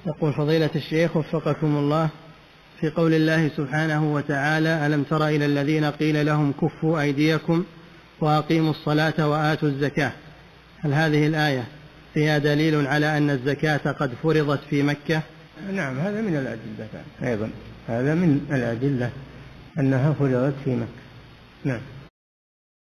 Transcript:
يقول فضيلة الشيخ وفقكم الله، في قول الله سبحانه وتعالى: ألم تر إلى الذين قيل لهم كفوا أيديكم وأقيموا الصلاة وآتوا الزكاة، هل هذه الآية فيها دليل على أن الزكاة قد فرضت في مكة؟ نعم، هذا من الأدلة أيضا، هذا من الأدلة أنها فرضت في مكة. نعم.